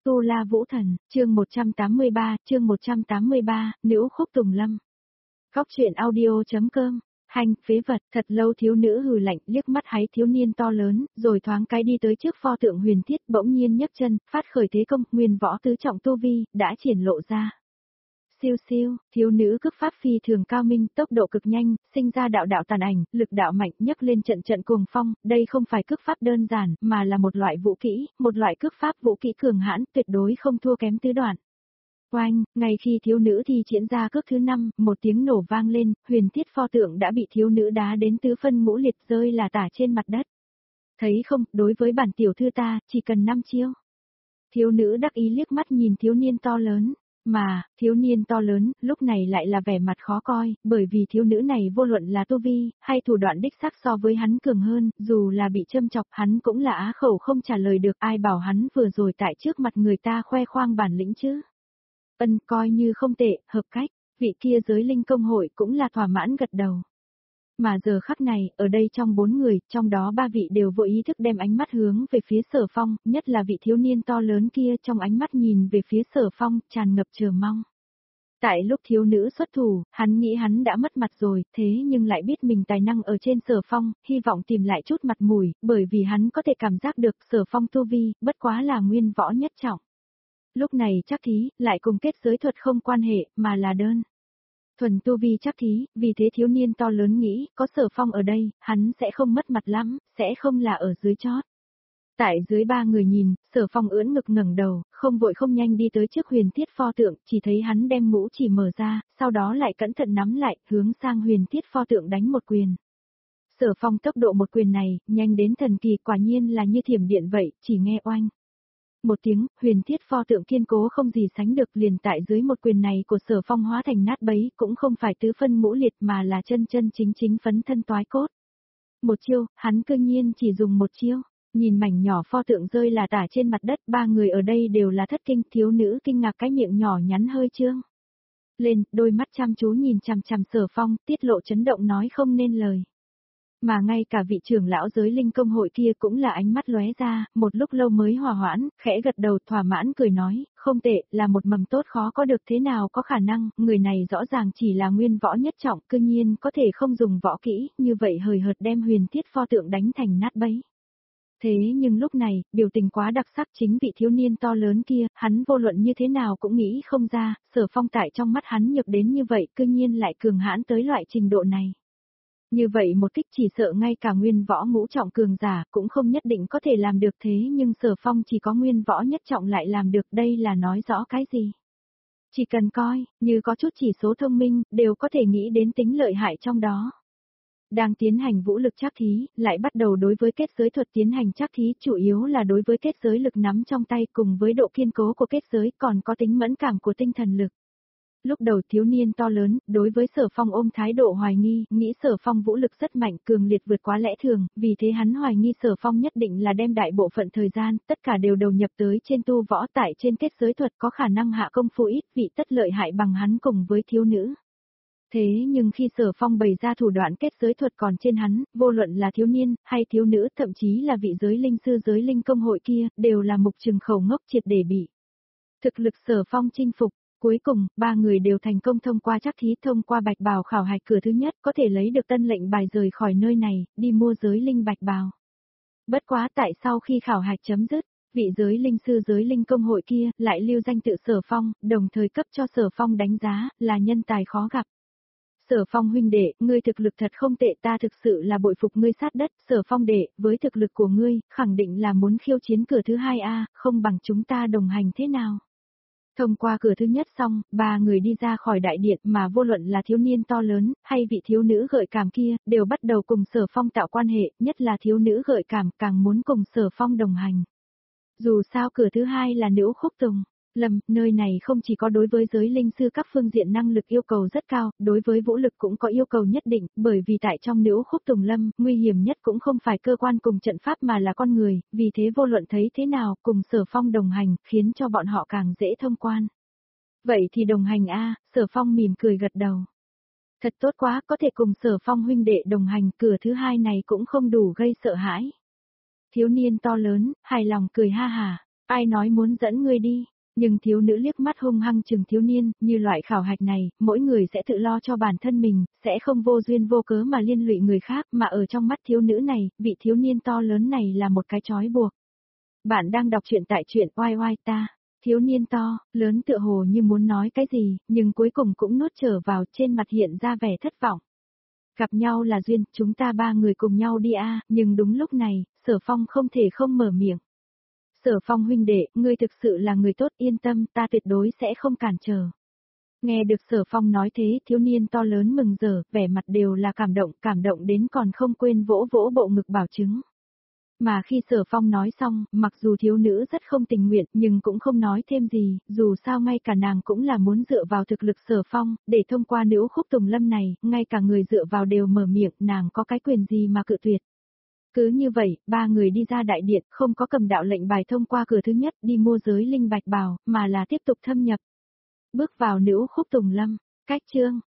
Tu La Vũ Thần, chương 183, Nữ Khúc Tùng Lâm. Góc truyện audio.com. Hành, phế vật, thật lâu thiếu nữ hừ lạnh, liếc mắt háy thiếu niên to lớn, rồi thoáng cái đi tới trước pho tượng huyền thiết, bỗng nhiên nhấc chân, phát khởi thế công, nguyên võ tứ trọng tu vi, đã triển lộ ra. Siêu siêu, thiếu nữ cước pháp phi thường cao minh, tốc độ cực nhanh, sinh ra đạo đạo tàn ảnh, lực đạo mạnh, nhấc lên trận trận cuồng phong, đây không phải cước pháp đơn giản, mà là một loại vũ kỹ, một loại cước pháp vũ kỹ cường hãn, tuyệt đối không thua kém tứ đoạn. Oanh, ngay khi thiếu nữ thi triển ra cước thứ 5, một tiếng nổ vang lên, huyền thiết pho tượng đã bị thiếu nữ đá đến tứ phân ngũ liệt rơi là tả trên mặt đất. Thấy không, đối với bản tiểu thư ta, chỉ cần 5 chiêu. Thiếu nữ đắc ý liếc mắt nhìn thiếu niên to lớn. Mà, thiếu niên to lớn, lúc này lại là vẻ mặt khó coi, bởi vì thiếu nữ này vô luận là tu vi, hay thủ đoạn đích xác so với hắn cường hơn, dù là bị châm chọc hắn cũng là á khẩu không trả lời được, ai bảo hắn vừa rồi tại trước mặt người ta khoe khoang bản lĩnh chứ. Coi như không tệ, hợp cách, vị kia giới linh công hội cũng là thỏa mãn gật đầu. Mà giờ khắc này, ở đây trong 4 người, trong đó 3 vị đều vô ý thức đem ánh mắt hướng về phía Sở Phong, nhất là vị thiếu niên to lớn kia trong ánh mắt nhìn về phía Sở Phong, tràn ngập chờ mong. Tại lúc thiếu nữ xuất thủ, hắn nghĩ hắn đã mất mặt rồi, thế nhưng lại biết mình tài năng ở trên Sở Phong, hy vọng tìm lại chút mặt mũi, bởi vì hắn có thể cảm giác được Sở Phong tu vi, bất quá là nguyên võ nhất trọng. Lúc này chắc thí, lại cùng kết giới thuật không quan hệ, mà là đơn thuần tu vi chắc thí, vì thế thiếu niên to lớn nghĩ, có Sở Phong ở đây, hắn sẽ không mất mặt lắm, sẽ không là ở dưới chót. Tại dưới 3 người nhìn, Sở Phong ưỡn ngực ngẩng đầu, không vội không nhanh đi tới trước huyền thiết pho tượng, chỉ thấy hắn đem mũ chỉ mở ra, sau đó lại cẩn thận nắm lại, hướng sang huyền thiết pho tượng đánh một quyền. Sở Phong tốc độ một quyền này, nhanh đến thần kỳ, quả nhiên là như thiểm điện vậy, chỉ nghe oanh. Một tiếng, huyền thiết pho tượng kiên cố không gì sánh được, liền tại dưới một quyền này của Sở Phong hóa thành nát bấy, cũng không phải tứ phân ngũ liệt mà là chân chân chính chính phấn thân toái cốt. Một chiêu, hắn cương nhiên chỉ dùng một chiêu, nhìn mảnh nhỏ pho tượng rơi là tả trên mặt đất, 3 người ở đây đều là thất kinh, thiếu nữ kinh ngạc cái miệng nhỏ nhắn hơi trương lên, đôi mắt chăm chú nhìn chằm chằm Sở Phong, tiết lộ chấn động nói không nên lời. Mà ngay cả vị trưởng lão giới linh công hội kia cũng là ánh mắt lóe ra, một lúc lâu mới hòa hoãn, khẽ gật đầu thỏa mãn cười nói, không tệ, là một mầm tốt khó có được thế nào có khả năng, người này rõ ràng chỉ là nguyên võ nhất trọng, cương nhiên có thể không dùng võ kỹ, như vậy hời hợt đem huyền thiết pho tượng đánh thành nát bấy. Thế nhưng lúc này, biểu tình quá đặc sắc chính vị thiếu niên to lớn kia, hắn vô luận như thế nào cũng nghĩ không ra, Sở Phong tại trong mắt hắn nhược đến như vậy, cương nhiên lại cường hãn tới loại trình độ này. Như vậy một kích chỉ sợ ngay cả nguyên võ ngũ trọng cường giả cũng không nhất định có thể làm được, thế nhưng Sở Phong chỉ có nguyên võ nhất trọng lại làm được, đây là nói rõ cái gì? Chỉ cần coi, như có chút chỉ số thông minh, đều có thể nghĩ đến tính lợi hại trong đó. Đang tiến hành vũ lực trắc thí, lại bắt đầu đối với kết giới thuật tiến hành trắc thí, chủ yếu là đối với kết giới lực nắm trong tay cùng với độ kiên cố của kết giới, còn có tính mẫn cảm của tinh thần lực. Lúc đầu thiếu niên to lớn, đối với Sở Phong ôm thái độ hoài nghi, nghĩ Sở Phong vũ lực rất mạnh, cường liệt vượt quá lẽ thường, vì thế hắn hoài nghi Sở Phong nhất định là đem đại bộ phận thời gian, tất cả đều đầu nhập tới trên tu võ, tại trên kết giới thuật có khả năng hạ công phu ít, vị tất lợi hại bằng hắn cùng với thiếu nữ. Thế nhưng khi Sở Phong bày ra thủ đoạn kết giới thuật còn trên hắn, vô luận là thiếu niên, hay thiếu nữ, thậm chí là vị giới linh sư giới linh công hội kia, đều là mục trừng khẩu ngốc triệt để bị thực lực Sở Phong chinh phục. Cuối cùng, 3 người đều thành công thông qua trắc thí, thông qua bạch bào khảo hạch cửa thứ nhất, có thể lấy được tân lệnh bài rời khỏi nơi này, đi mua giới linh bạch bào. Bất quá tại sau khi khảo hạch chấm dứt, vị giới linh sư giới linh công hội kia lại lưu danh tự Sở Phong, đồng thời cấp cho Sở Phong đánh giá là nhân tài khó gặp. Sở Phong huynh đệ, ngươi thực lực thật không tệ, ta thực sự là bội phục ngươi sát đất. Sở Phong đệ, với thực lực của ngươi, khẳng định là muốn khiêu chiến cửa thứ 2 a, không bằng chúng ta đồng hành thế nào? Thông qua cửa thứ nhất xong, 3 người đi ra khỏi đại điện, mà vô luận là thiếu niên to lớn, hay vị thiếu nữ gợi cảm kia, đều bắt đầu cùng Sở Phong tạo quan hệ, nhất là thiếu nữ gợi cảm càng muốn cùng Sở Phong đồng hành. Dù sao cửa thứ 2 là Nữ Khúc Tùng Lâm, nơi này không chỉ có đối với giới linh sư các phương diện năng lực yêu cầu rất cao, đối với vũ lực cũng có yêu cầu nhất định, bởi vì tại trong Nữ Khúc Tùng Lâm, nguy hiểm nhất cũng không phải cơ quan cùng trận pháp mà là con người, vì thế vô luận thấy thế nào, cùng Sở Phong đồng hành, khiến cho bọn họ càng dễ thông quan. Vậy thì đồng hành a, Sở Phong mỉm cười gật đầu. Thật tốt quá, có thể cùng Sở Phong huynh đệ đồng hành, cửa thứ 2 này cũng không đủ gây sợ hãi. Thiếu niên to lớn, hài lòng cười ha hà. Ai nói muốn dẫn ngươi đi? Nhưng thiếu nữ liếc mắt hung hăng chừng thiếu niên, như loại khảo hạch này, mỗi người sẽ tự lo cho bản thân mình, sẽ không vô duyên vô cớ mà liên lụy người khác, mà ở trong mắt thiếu nữ này, vị thiếu niên to lớn này là một cái trói buộc. Bạn đang đọc truyện tại truyện oai oai ta. Thiếu niên to, lớn tựa hồ như muốn nói cái gì, nhưng cuối cùng cũng nuốt trở vào, trên mặt hiện ra vẻ thất vọng. Gặp nhau là duyên, chúng ta ba người cùng nhau đi a, nhưng đúng lúc này, Sở Phong không thể không mở miệng. Sở Phong huynh đệ, ngươi thực sự là người tốt, yên tâm, ta tuyệt đối sẽ không cản trở. Nghe được Sở Phong nói thế, thiếu niên to lớn mừng rỡ, vẻ mặt đều là cảm động đến còn không quên vỗ vỗ bộ ngực bảo chứng. Mà khi Sở Phong nói xong, mặc dù thiếu nữ rất không tình nguyện nhưng cũng không nói thêm gì, dù sao ngay cả nàng cũng là muốn dựa vào thực lực Sở Phong, để thông qua nữ khúc tùng lâm này, ngay cả người dựa vào đều mở miệng, nàng có cái quyền gì mà cự tuyệt. Cứ như vậy, ba người đi ra đại điện, không có cầm đạo lệnh bài thông qua cửa thứ nhất đi mua giới linh bạch bào, mà là tiếp tục thâm nhập. Bước vào nữ khúc tùng lâm, cách chương.